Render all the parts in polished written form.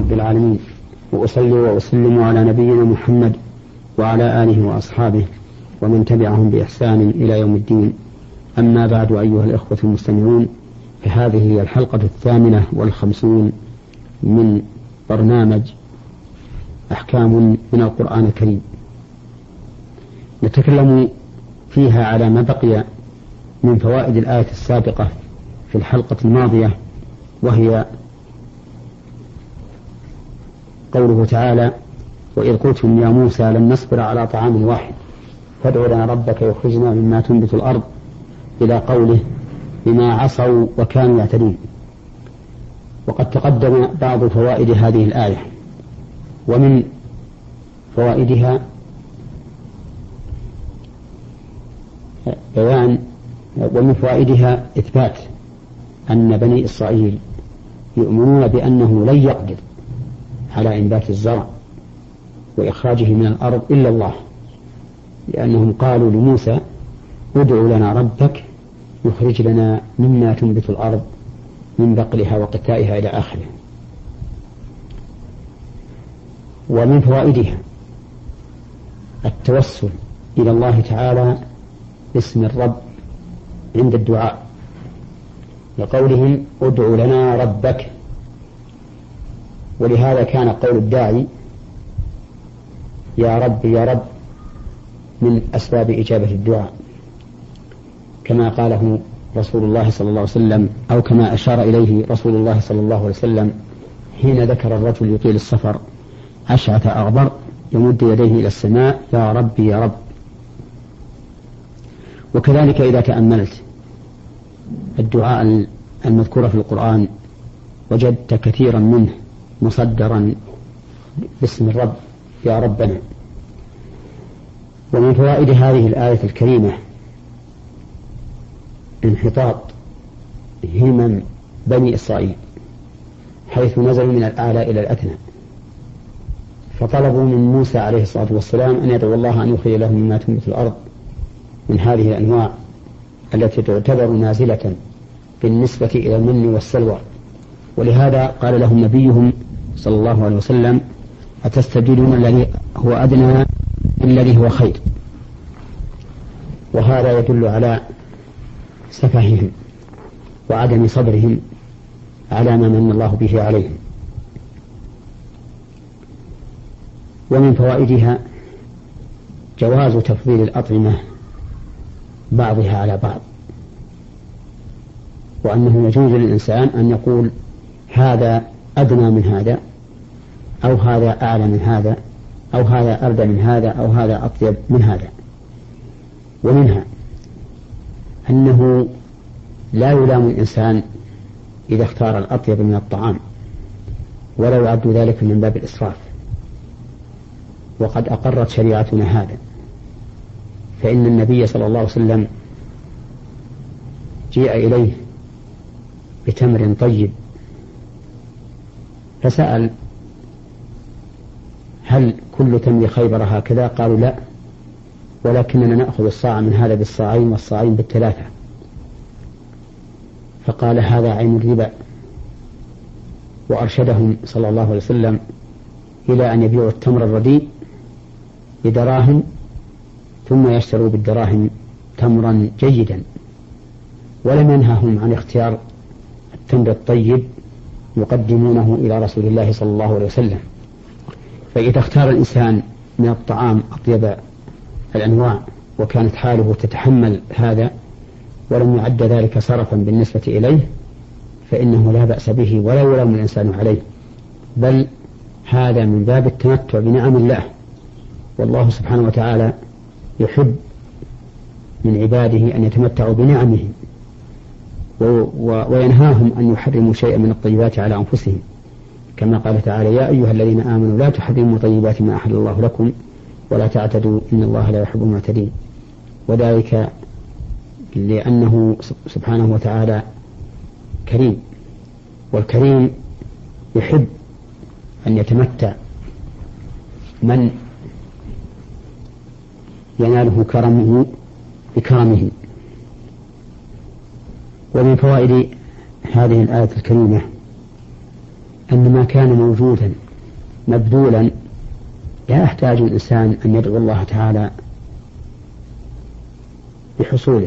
رب العالمين، وأصلي وأسلم على نبينا محمد وعلى آله وأصحابه ومن تبعهم بإحسان إلى يوم الدين. أما بعد، أيها الإخوة المستمعون، فهذه هي الحلقة 58 من برنامج أحكام من القرآن الكريم. نتكلم فيها على ما بقي من فوائد الآية السابقة في الحلقة الماضية، وهي قوله تعالى: وإذ قلتم يا موسى لن نصبر على طعام واحد فادع لنا ربك يخرجنا مما تنبت الأرض، إلى قوله بما عصوا وكانوا يعتدون. وقد تقدم بعض فوائد هذه الآية، ومن فوائدها إثبات أن بني إسرائيل يؤمنون بأنه لن يقدر على إنبات الزرع وإخراجه من الأرض إلا الله، لأنهم قالوا لموسى: ادع لنا ربك يخرج لنا مما تنبت الأرض من بقلها وقثائها إلى آخره. ومن فوائدها التوسل إلى الله تعالى باسم الرب عند الدعاء، لقولهم: ادع لنا ربك. ولهذا كان قول الداعي يا رب يا رب من أسباب إجابة الدعاء، كما قاله رسول الله صلى الله عليه وسلم، أو كما أشار إليه رسول الله صلى الله عليه وسلم حين ذكر الرجل يطيل السفر أشعث أغبر يمد يديه إلى السماء: يا رب يا رب. وكذلك إذا تأملت الدعاء المذكور في القرآن وجدت كثيرا منه مصدرا باسم الرب يا ربنا. ومن فوائد هذه الآية الكريمة انحطاط همم بني إسرائيل، حيث نزلوا من الأعلى إلى الأدنى، فطلبوا من موسى عليه الصلاة والسلام أن يدعو الله أن يخرج لهم مما تنبت الأرض من هذه الأنواع التي تعتبر نازلة بالنسبة إلى المن والسلوى. ولهذا قال لهم نبيهم صلى الله عليه وسلم: أتستبدلون الذي هو أدنى بالذي هو خير. وهذا يدل على سفههم وعدم صبرهم على ما من الله به عليهم. ومن فوائدها جواز تفضيل الأطعمة بعضها على بعض، وأنه يجوز للإنسان أن يقول هذا أدنى من هذا، أو هذا أعلى من هذا، أو هذا أردى من هذا، أو هذا أطيب من هذا. ومنها أنه لا يلام الإنسان إذا اختار الأطيب من الطعام، ولا يعد ذلك من باب الإسراف، وقد أقرت شريعتنا هذا. فإن النبي صلى الله عليه وسلم جيء إليه بتمر طيب فسأل: هل كل تمر خيبر هكذا؟ قالوا: لا، ولكننا نأخذ الصاع من هذا بالصاعين والصاعين بالثلاثة. فقال: هذا عين الربا. وأرشدهم صلى الله عليه وسلم إلى أن يبيعوا التمر الرديء بدراهم ثم يشتروا بالدراهم تمرا جيدا، ولم ينههم عن اختيار التمر الطيب يقدمونه إلى رسول الله صلى الله عليه وسلم. فإذا اختار الإنسان من الطعام أطيب الأنواع وكانت حاله تتحمل هذا ولم يعد ذلك صرفا بالنسبة إليه، فإنه لا بأس به ولا يلام الإنسان عليه، بل هذا من باب التمتع بنعم الله. والله سبحانه وتعالى يحب من عباده أن يتمتعوا بنعمه، وينهاهم أن يحرموا شيئا من الطيبات على أنفسهم، كما قال تعالى: يا أيها الذين آمنوا لا تحرموا طيبات ما أحل الله لكم ولا تعتدوا إن الله لا يحب المعتدين. وذلك لأنه سبحانه وتعالى كريم، والكريم يحب أن يتمتع من يناله كرمه بكرمه. ومن فوائد هذه الآية الكريمة أن ما كان موجودا مبذولا لا يحتاج الإنسان أن يدعو الله تعالى بحصوله،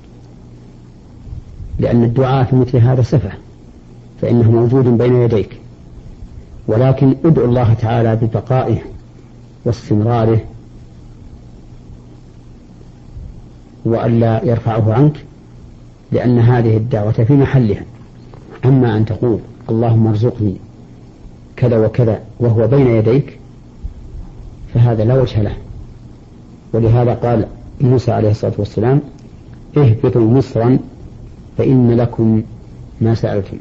لأن الدعاء في مثل هذا سفه، فإنه موجود بين يديك، ولكن ادعو الله تعالى ببقائه واستمراره وألا يرفعه عنك، لأن هذه الدعوة في محلها. أما أن تقول اللهم ارزقني كذا وكذا وهو بين يديك فهذا لا وجه له. ولهذا قال موسى عليه الصلاة والسلام اهبطوا مصرا فإن لكم ما سألتم.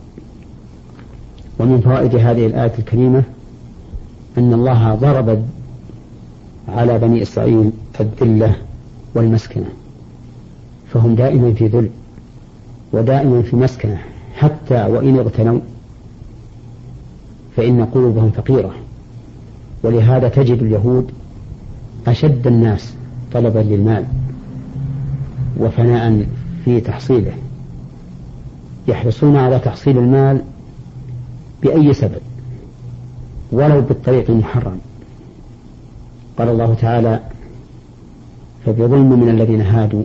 ومن فوائد هذه الآية الكريمة أن الله ضرب على بني إسرائيل الذلة والمسكنة، فهم دائما في ذل ودائما في مسكنة، حتى وإن اغتنوا فإن قلوبهم فقيرة. ولهذا تجد اليهود أشد الناس طلبا للمال وفناء في تحصيله، يحرصون على تحصيل المال بأي سبب ولو بالطريق المحرم. قال الله تعالى فبظلم من الذين هادوا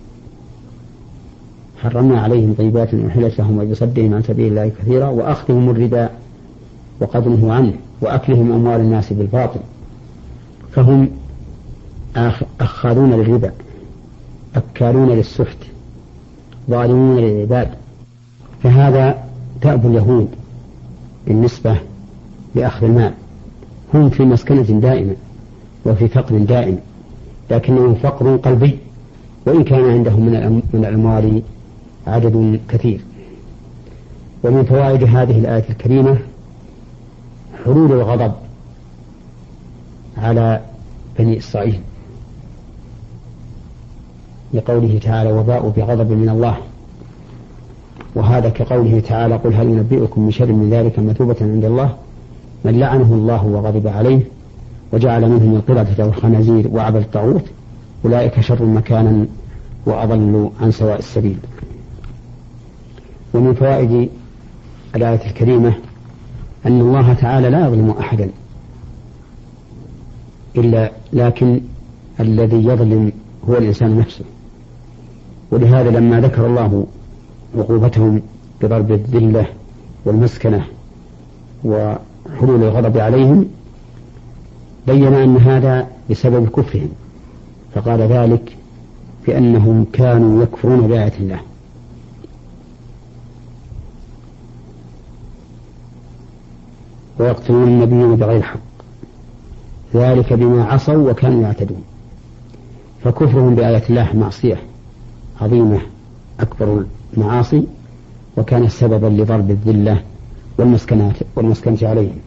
حرمنا عليهم طيبات أحلت لهم وبصدهم عن سبيل الله كثيرا وأخذهم الربا وقد نهوا عنه وأكلهم أموال الناس بالباطل، فهم أخاذون للربا أكالون للسحت ظالمون للعباد. فهذا دأب اليهود بالنسبة لأخذ المال، هم في مسكنة دائمة وفي فقر دائم، لكنه فقر قلبي، وإن كان عندهم من الأموال عدد كثير. ومن فوائد هذه الآية الكريمة حلول الغضب على بني إسرائيل، لقوله تعالى وباءوا بغضب من الله، وهذا كقوله تعالى قل هل ننبئكم من شر من ذلك مثوبة عند الله من لعنه الله وغضب عليه وجعل منهم القردة والخنازير وعبد الطاغوت أولئك شر مكانا وأضل عن سواء السبيل. ومن فوائد الآية الكريمة أن الله تعالى لا يظلم أحدا لكن الذي يظلم هو الإنسان نفسه. ولهذا لما ذكر الله عقوبتهم بضرب الذلة والمسكنة وحلول الغضب عليهم بين أن هذا بسبب كفرهم، فقال ذلك بأنهم كانوا يكفرون بآيات الله. ويقتلون النبيين بغير حق ذلك بما عصوا وكانوا يعتدون. فكفرهم بآيات الله معصية عظيمة أكبر المعاصي، وكان سببا لضرب الذلة والمسكنة عليهم.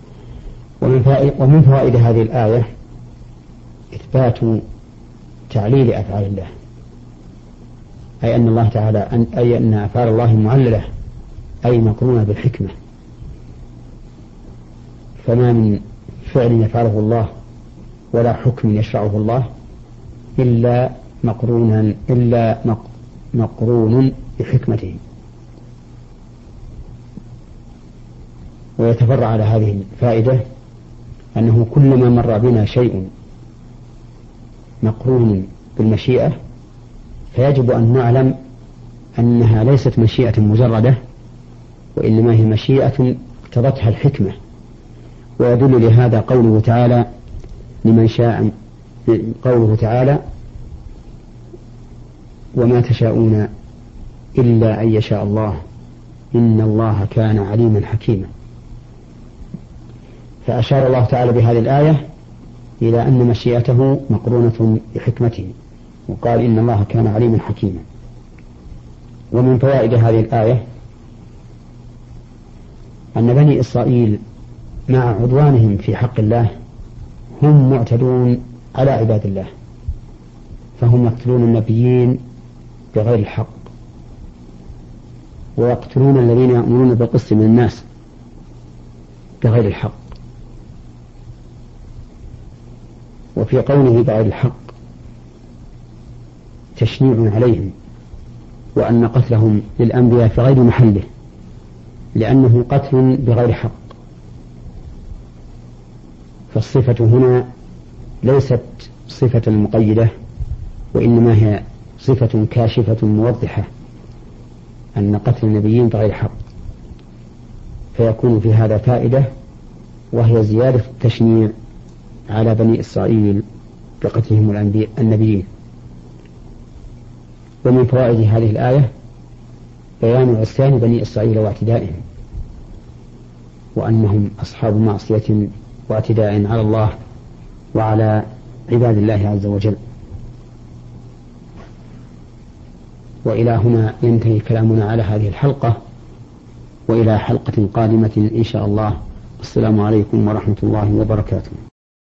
ومن فوائد هذه الآية إثبات تعليل أفعال الله، أي أن الله تعالى أي أن أفعال الله معللة أي مقرونة بالحكمة، فما من فعل يفعله الله ولا حكم يشرعه الله إلا مقرون بحكمته. ويتفرع على هذه الفائدة أنه كلما مر بنا شيء مقرون بالمشيئة فيجب أن نعلم أنها ليست مشيئة مجردة، وإنما هي مشيئة اقتضتها الحكمة. ويدل لهذا قوله تعالى لمن شاء، قوله تعالى وما تشاءون إلا أن يشاء الله إن الله كان عليما حكيما. فأشار الله تعالى بهذه الآية إلى أن مشيئته مقرونة بحكمته، وقال إن الله كان عليما حكيما. ومن فوائد هذه الآية أن بني إسرائيل مع عدوانهم في حق الله هم معتدون على عباد الله، فهم يقتلون النبيين بغير الحق ويقتلون الذين يأمرون بالقسط من الناس بغير الحق. وفي قوله بغير الحق تشنيع عليهم، وأن قتلهم للأنبياء في غير محله، لأنه قتل بغير حق. فالصفة هنا ليست صفة مقيدة، وإنما هي صفة كاشفة موضحة أن قتل النبيين بغير حق، فيكون في هذا فائدة، وهي زيادة التشنيع على بني إسرائيل بقتلهم النبيين. ومن فوائد هذه الآية بيان عصيان بني إسرائيل واعتدائهم، وأنهم أصحاب معصية واعتداء على الله وعلى عباد الله عز وجل. وإلى هنا ينتهي كلامنا على هذه الحلقة، وإلى حلقة قادمة إن شاء الله. السلام عليكم ورحمة الله وبركاته.